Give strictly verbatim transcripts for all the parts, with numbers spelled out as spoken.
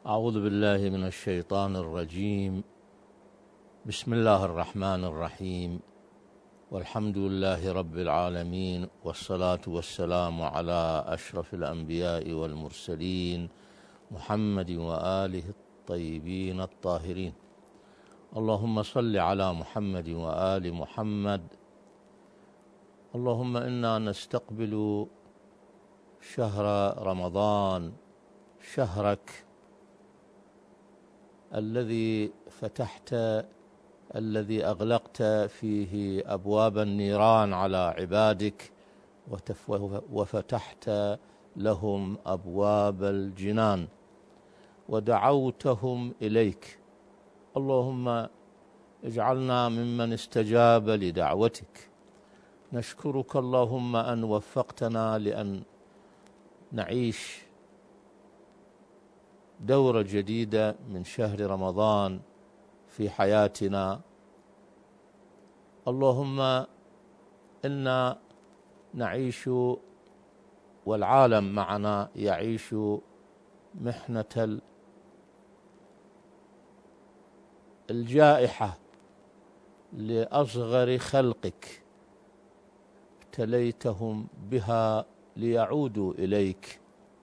أعوذ بالله من الشيطان الرجيم. بسم الله الرحمن الرحيم، والحمد لله رب العالمين، والصلاة والسلام على أشرف الأنبياء والمرسلين محمد وآله الطيبين الطاهرين. اللهم صل على محمد وآل محمد. اللهم إنا نستقبل شهر رمضان، شهرك الذي فتحت الذي أغلقت فيه أبواب النيران على عبادك وفتحت لهم أبواب الجنان ودعوتهم إليك. اللهم اجعلنا ممن استجاب لدعوتك. نشكرك اللهم أن وفقتنا لأن نعيش دورة جديدة من شهر رمضان في حياتنا. اللهم إنا نعيش والعالم معنا يعيش محنة الجائحة لأصغر خلقك، ابتليتهم بها ليعودوا إليك،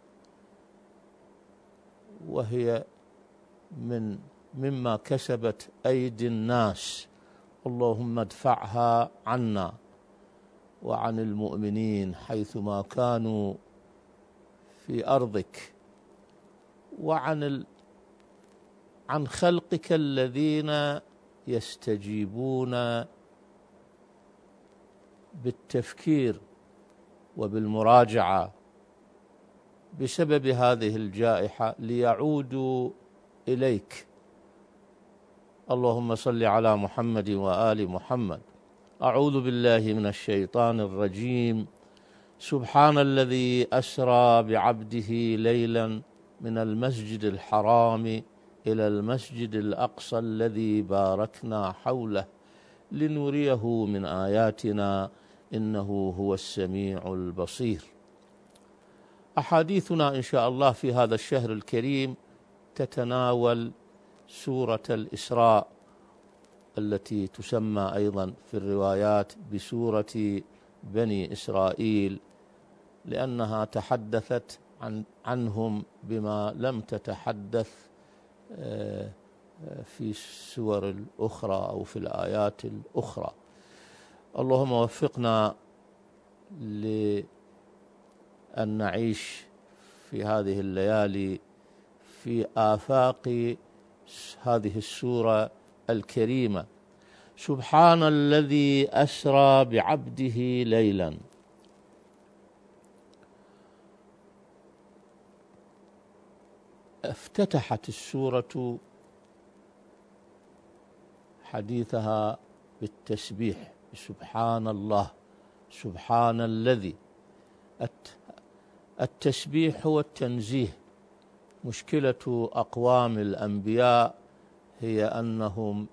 وهي من مما كسبت أيدي الناس. اللهم ادفعها عنا وعن المؤمنين حيثما كانوا في أرضك، وعن ال... عن خلقك الذين يستجيبون بالتفكير وبالمراجعة بسبب هذه الجائحة ليعودوا إليك. اللهم صل على محمد وآل محمد. أعوذ بالله من الشيطان الرجيم. سبحان الذي أسرى بعبده ليلا من المسجد الحرام إلى المسجد الأقصى الذي باركنا حوله لنريه من آياتنا إنه هو السميع البصير. أحاديثنا إن شاء الله في هذا الشهر الكريم تتناول سورة الإسراء التي تسمى أيضا في الروايات بسورة بني إسرائيل، لأنها تحدثت عن عنهم بما لم تتحدث في السور الأخرى أو في الآيات الأخرى. اللهم وفقنا لأن نعيش في هذه الليالي في آفاق هذه السورة الكريمة. سبحان الذي أسرى بعبده ليلا. افتتحت السورة حديثها بالتسبيح، سبحان الله، سبحان الذي. التسبيح هو التنزيه. مشكلة أقوام الأنبياء هي أنهم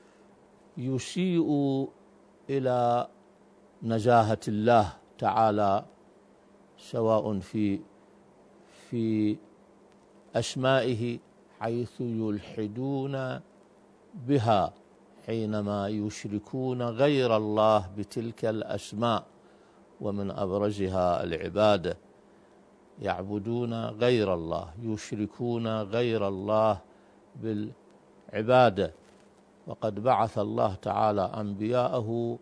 يسيئوا إلى نزاهة الله تعالى، سواء في في أسمائه حيث يلحدون بها حينما يشركون غير الله بتلك الأسماء، ومن أبرزها العبادة. يعبدون غير الله، يشركون غير الله بالعبادة. وقد بعث الله تعالى أنبياءه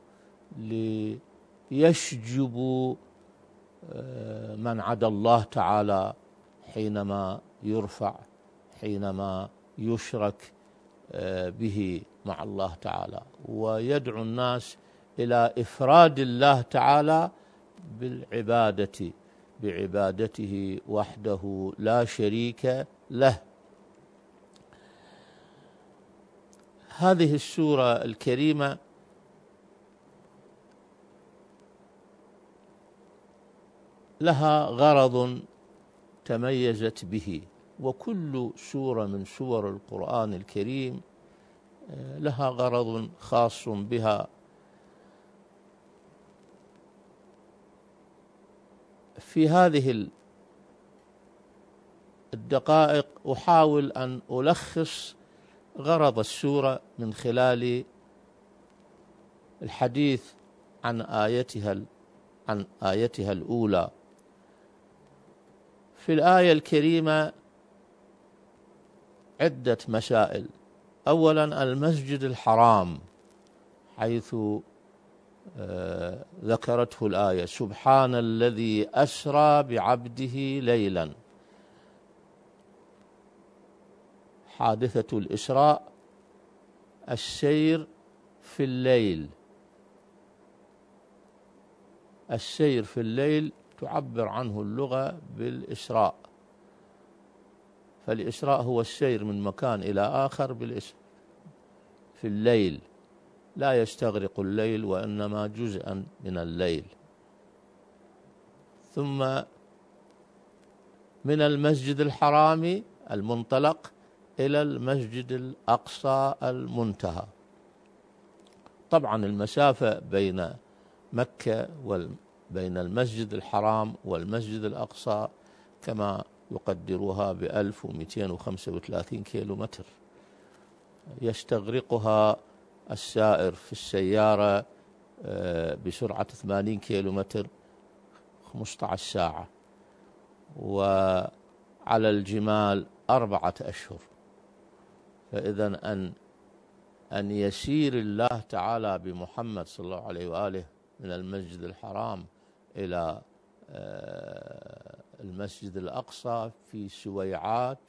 ليشجبوا من عدا الله تعالى حينما يرفع، حينما يشرك به مع الله تعالى، ويدعو الناس إلى إفراد الله تعالى بالعبادة بعبادته وحده لا شريك له. هذه السورة الكريمة لها غرض تميزت به، وكل سورة من سور القرآن الكريم لها غرض خاص بها. في هذه الدقائق أحاول أن ألخص غرض السورة من خلال الحديث عن آيتها عن آيتها الأولى. في الآية الكريمة عدة مسائل. أولا المسجد الحرام، حيث آه ذكرته الآية: سبحان الذي أسرى بعبده ليلا. حادثة الإسراء السير في الليل، السير في الليل تعبر عنه اللغة بالإسراء، فالإسراء هو السير من مكان إلى آخر بالإسراء في الليل، لا يستغرق الليل وإنما جزءا من الليل. ثم من المسجد الحرام المنطلق إلى المسجد الأقصى المنتهى. طبعا المسافة بين مكة وبين المسجد الحرام والمسجد الأقصى كما يقدروها بألف ومئتين وخمسة وثلاثين كيلو متر، يستغرقها السائر في السيارة بسرعة ثمانين كيلو متر خمسة عشر ساعة، وعلى الجمال أربعة أشهر. فإذا أن أن يسير الله تعالى بمحمد صلى الله عليه وآله من المسجد الحرام إلى المسجد الأقصى في سويعات،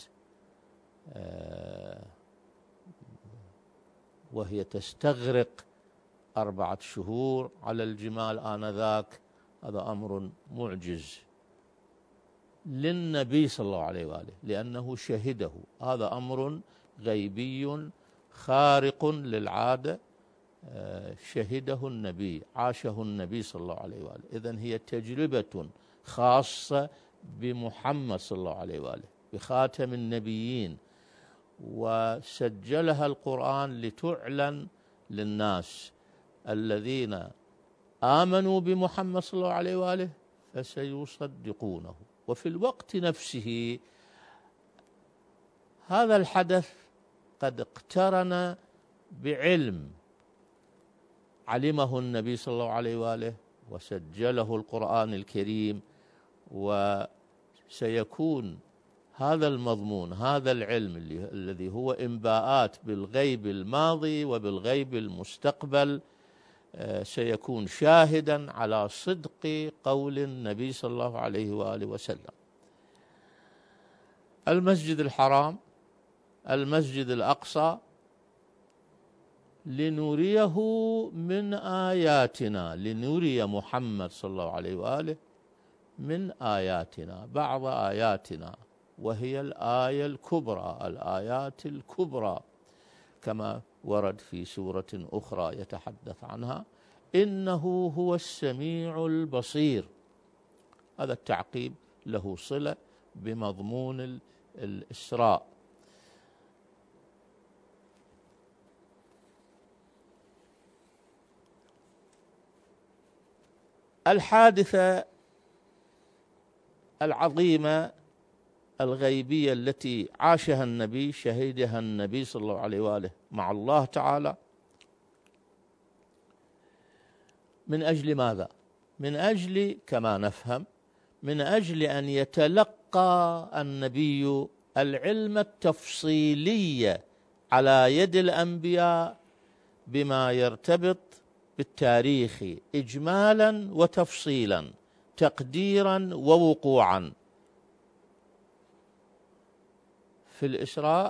وهي تستغرق أربعة شهور على الجمال آنذاك، هذا أمر معجز للنبي صلى الله عليه وآله لأنه شهده. هذا أمر غيبي خارق للعادة، شهده النبي، عاشه النبي صلى الله عليه وآله. إذن هي تجربة خاصة بمحمد صلى الله عليه وآله، بخاتم النبيين، وسجلها القرآن لتعلن للناس الذين آمنوا بمحمد صلى الله عليه وآله فسيصدقونه. وفي الوقت نفسه هذا الحدث قد اقترن بعلم علمه النبي صلى الله عليه وآله وسجله القرآن الكريم، وسيكون هذا المضمون، هذا العلم الذي هو إنباءات بالغيب الماضي وبالغيب المستقبل، سيكون شاهدا على صدق قول النبي صلى الله عليه وآله وسلم. المسجد الحرام، المسجد الأقصى، لنريه من آياتنا، لنري محمد صلى الله عليه وآله من آياتنا، بعض آياتنا، وهي الآية الكبرى، الآيات الكبرى كما ورد في سورة أخرى يتحدث عنها: إنه هو السميع البصير. هذا التعقيب له صلة بمضمون الإسراء. الحادثة العظيمة الغيبية التي عاشها النبي، شهدها النبي صلى الله عليه وآله مع الله تعالى، من أجل ماذا؟ من أجل كما نفهم من أجل أن يتلقى النبي العلم التفصيلي على يد الأنبياء بما يرتبط بالتاريخ إجمالا وتفصيلا، تقديرا ووقوعا. في الإسراء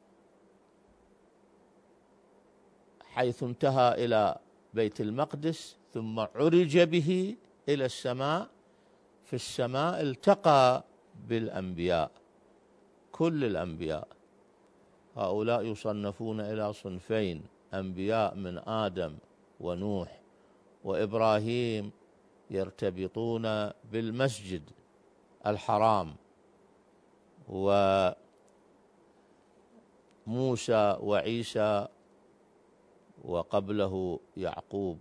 حيث انتهى إلى بيت المقدس ثم عرج به إلى السماء، في السماء التقى بالأنبياء، كل الأنبياء. هؤلاء يصنفون إلى صنفين: أنبياء من آدم ونوح وإبراهيم، يرتبطون بالمسجد الحرام، وموسى وعيسى وقبله يعقوب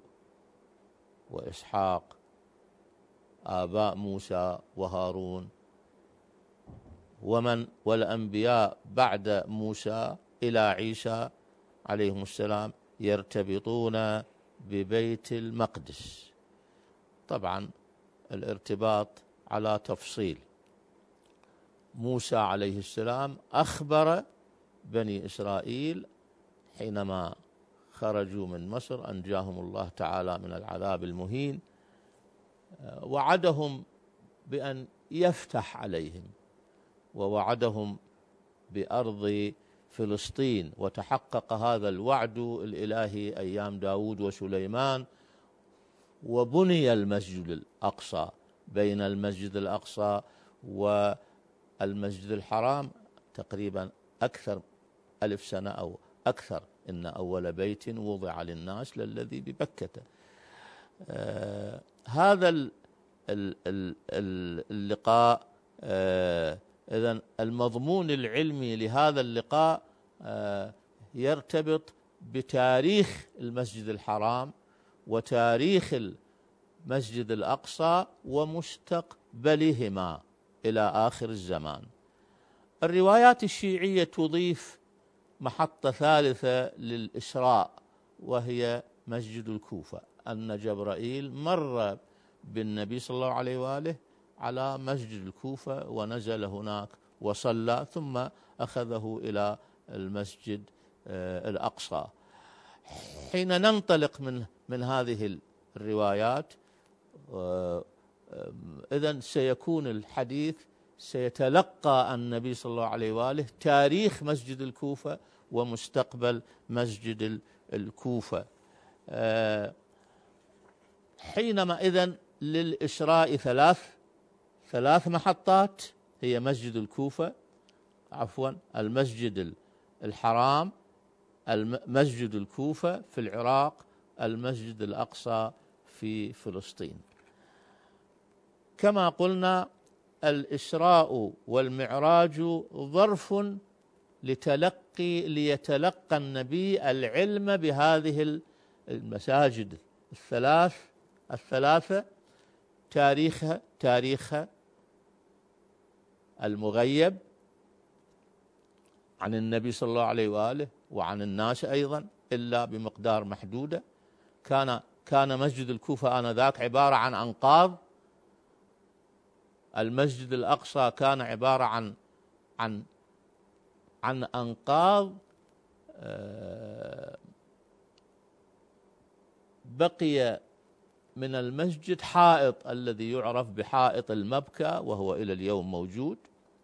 وإسحاق، آباء موسى وهارون، ومن والأنبياء بعد موسى إلى عيسى عليهم السلام يرتبطون ببيت المقدس. طبعا الارتباط على تفصيل. موسى عليه السلام أخبر بني إسرائيل حينما خرجوا من مصر أنجاهم الله تعالى من العذاب المهين، وعدهم بأن يفتح عليهم، ووعدهم بأرض فلسطين، وتحقق هذا الوعد الإلهي أيام داود وسليمان، وبني المسجد الأقصى. بين المسجد الأقصى والمسجد الحرام تقريبا أكثر ألف سنة أو أكثر. إن أول بيت وضع للناس للذي ببكة. آه هذا ال ال ال اللقاء، آه إذن المضمون العلمي لهذا اللقاء آه يرتبط بتاريخ المسجد الحرام وتاريخ المسجد الأقصى ومستقبلهما إلى آخر الزمان. الروايات الشيعية تضيف محطة ثالثة للإسراء، وهي مسجد الكوفة، أن جبرائيل مر بالنبي صلى الله عليه وآله على مسجد الكوفة ونزل هناك وصلى، ثم أخذه إلى المسجد الأقصى. حين ننطلق من من هذه الروايات إذن سيكون الحديث سيتلقى النبي صلى الله عليه وآله تاريخ مسجد الكوفة ومستقبل مسجد الكوفة. حينما إذن للإسراء ثلاث ثلاث محطات، هي مسجد الكوفة، عفوا المسجد الحرام، مسجد الكوفة في العراق، المسجد الأقصى في فلسطين. كما قلنا الإسراء والمعراج ظرف لتلقي ليتلقى النبي العلم بهذه المساجد الثلاث الثلاثة، تاريخها تاريخها المغيب عن النبي صلى الله عليه وآله وعن الناس أيضا إلا بمقدار محدودة. كان كان مسجد الكوفة آنذاك عبارة عن أنقاض. المسجد الأقصى كان عبارة عن عن عن أنقاض. بقي من المسجد حائط الذي يعرف بحائط المبكى، وهو إلى اليوم موجود.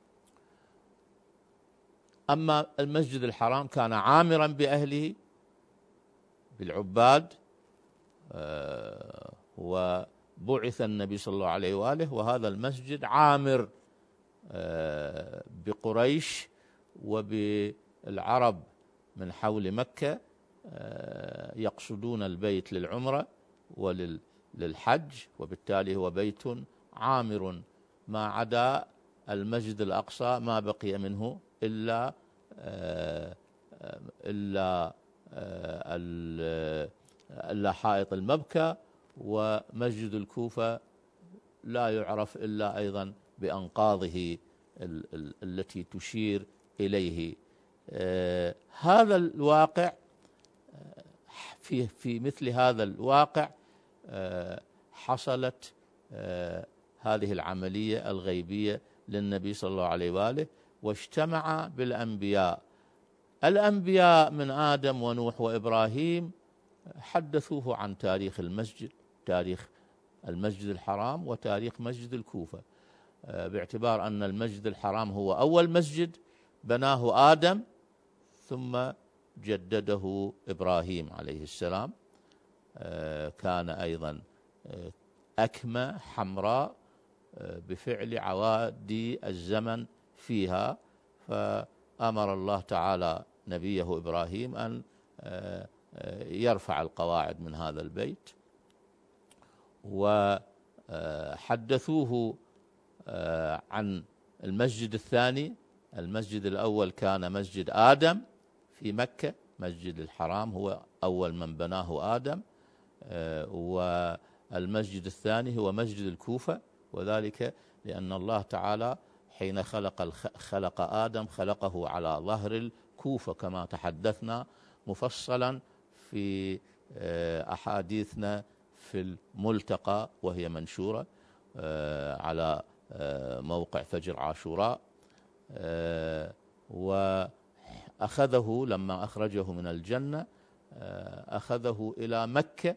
أما المسجد الحرام كان عامرا بأهله، بالعباد، وبعث النبي صلى الله عليه وآله وهذا المسجد عامر بقريش وبالعرب من حول مكة يقصدون البيت للعمرة وللحج، وبالتالي هو بيت عامر، ما عدا المسجد الأقصى ما بقي منه إلا إلا إلا حائط المبكى. ومسجد الكوفة لا يعرف إلا أيضا بأنقاضه التي تشير إليه. هذا الواقع، في في مثل هذا الواقع حصلت هذه العملية الغيبية للنبي صلى الله عليه وآله، واجتمع بالأنبياء. الأنبياء من آدم ونوح وإبراهيم حدثوه عن تاريخ المسجد، تاريخ المسجد الحرام وتاريخ مسجد الكوفة، باعتبار أن المسجد الحرام هو أول مسجد بناه آدم ثم جدده إبراهيم عليه السلام. كان أيضا أكمة حمراء بفعل عوادي الزمن فيها، فأمر الله تعالى نبيه إبراهيم أن يرفع القواعد من هذا البيت. وحدثوه عن المسجد الثاني. المسجد الأول كان مسجد آدم في مكة، مسجد الحرام هو أول من بناه آدم، والمسجد الثاني هو مسجد الكوفة، وذلك لأن الله تعالى حين خلق خلق آدم خلقه على ظهر الكوفة كما تحدثنا مفصلا في أحاديثنا في الملتقى، وهي منشورة على موقع فجر عاشوراء. وأخذه لما أخرجه من الجنة أخذه إلى مكة،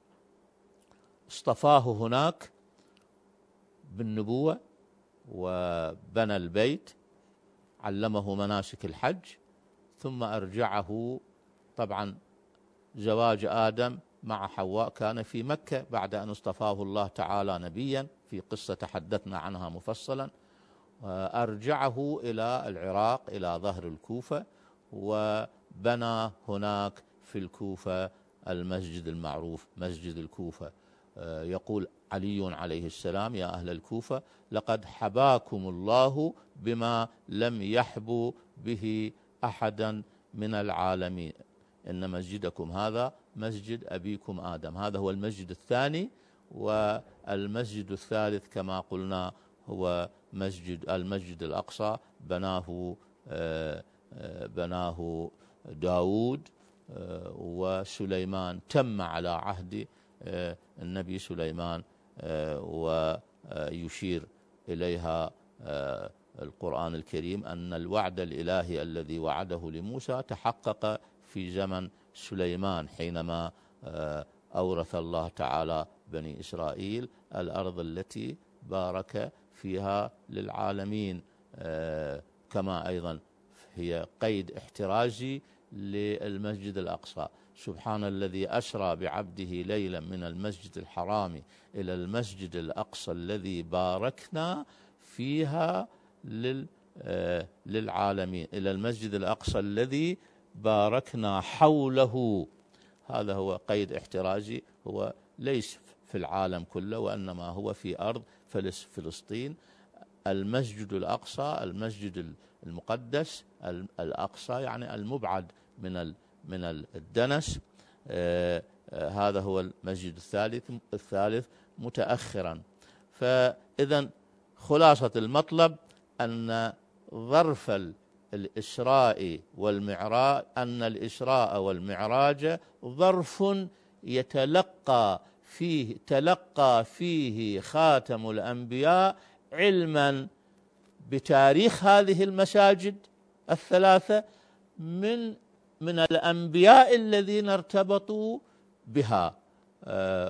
اصطفاه هناك بالنبوة وبنى البيت، علمه مناسك الحج، ثم أرجعه. طبعا زواج آدم مع حواء كان في مكة بعد أن اصطفاه الله تعالى نبيا، في قصة تحدثنا عنها مفصلا. أرجعه إلى العراق إلى ظهر الكوفة، وبنى هناك في الكوفة المسجد المعروف مسجد الكوفة. يقول علي عليه السلام: يا أهل الكوفة لقد حباكم الله بما لم يحبوا به أحدا من العالمين، إن مسجدكم هذا مسجد أبيكم آدم. هذا هو المسجد الثاني، والمسجد الثالث كما قلنا هو مسجد المسجد الأقصى، بناه بناه داود وسليمان، تم على عهد النبي سليمان، ويشير إليها القرآن الكريم أن الوعد الإلهي الذي وعده لموسى تحقق في زمن سليمان، حينما أورث الله تعالى بني إسرائيل الأرض التي بارك فيها للعالمين. كما أيضا هي قيد احترازي للمسجد الأقصى: سبحان الذي أسرى بعبده ليلا من المسجد الحرام إلى المسجد الأقصى الذي باركنا فيها للعالمين، إلى المسجد الأقصى الذي باركنا حوله. هذا هو قيد احترازي، هو ليس في العالم كله، وإنما هو في أرض فلسطين. المسجد الأقصى المسجد المقدس، الأقصى يعني المبعد من من الدنس. آه آه هذا هو المسجد الثالث الثالث متأخرا. فإذا خلاصة المطلب أن ظرف الإسراء والمعراج أن الإسراء والمعراج ظرف يتلقى فيه تلقى فيه خاتم الأنبياء علما بتاريخ هذه المساجد الثلاثة من من الأنبياء الذين ارتبطوا بها، آه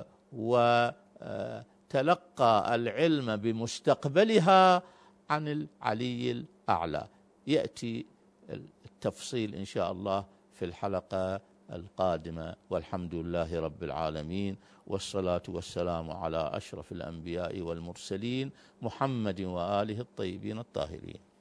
وتلقى العلم بمستقبلها عن العلي الأعلى. يأتي التفصيل إن شاء الله في الحلقة القادمة، والحمد لله رب العالمين، والصلاة والسلام على أشرف الأنبياء والمرسلين محمد وآله الطيبين الطاهرين.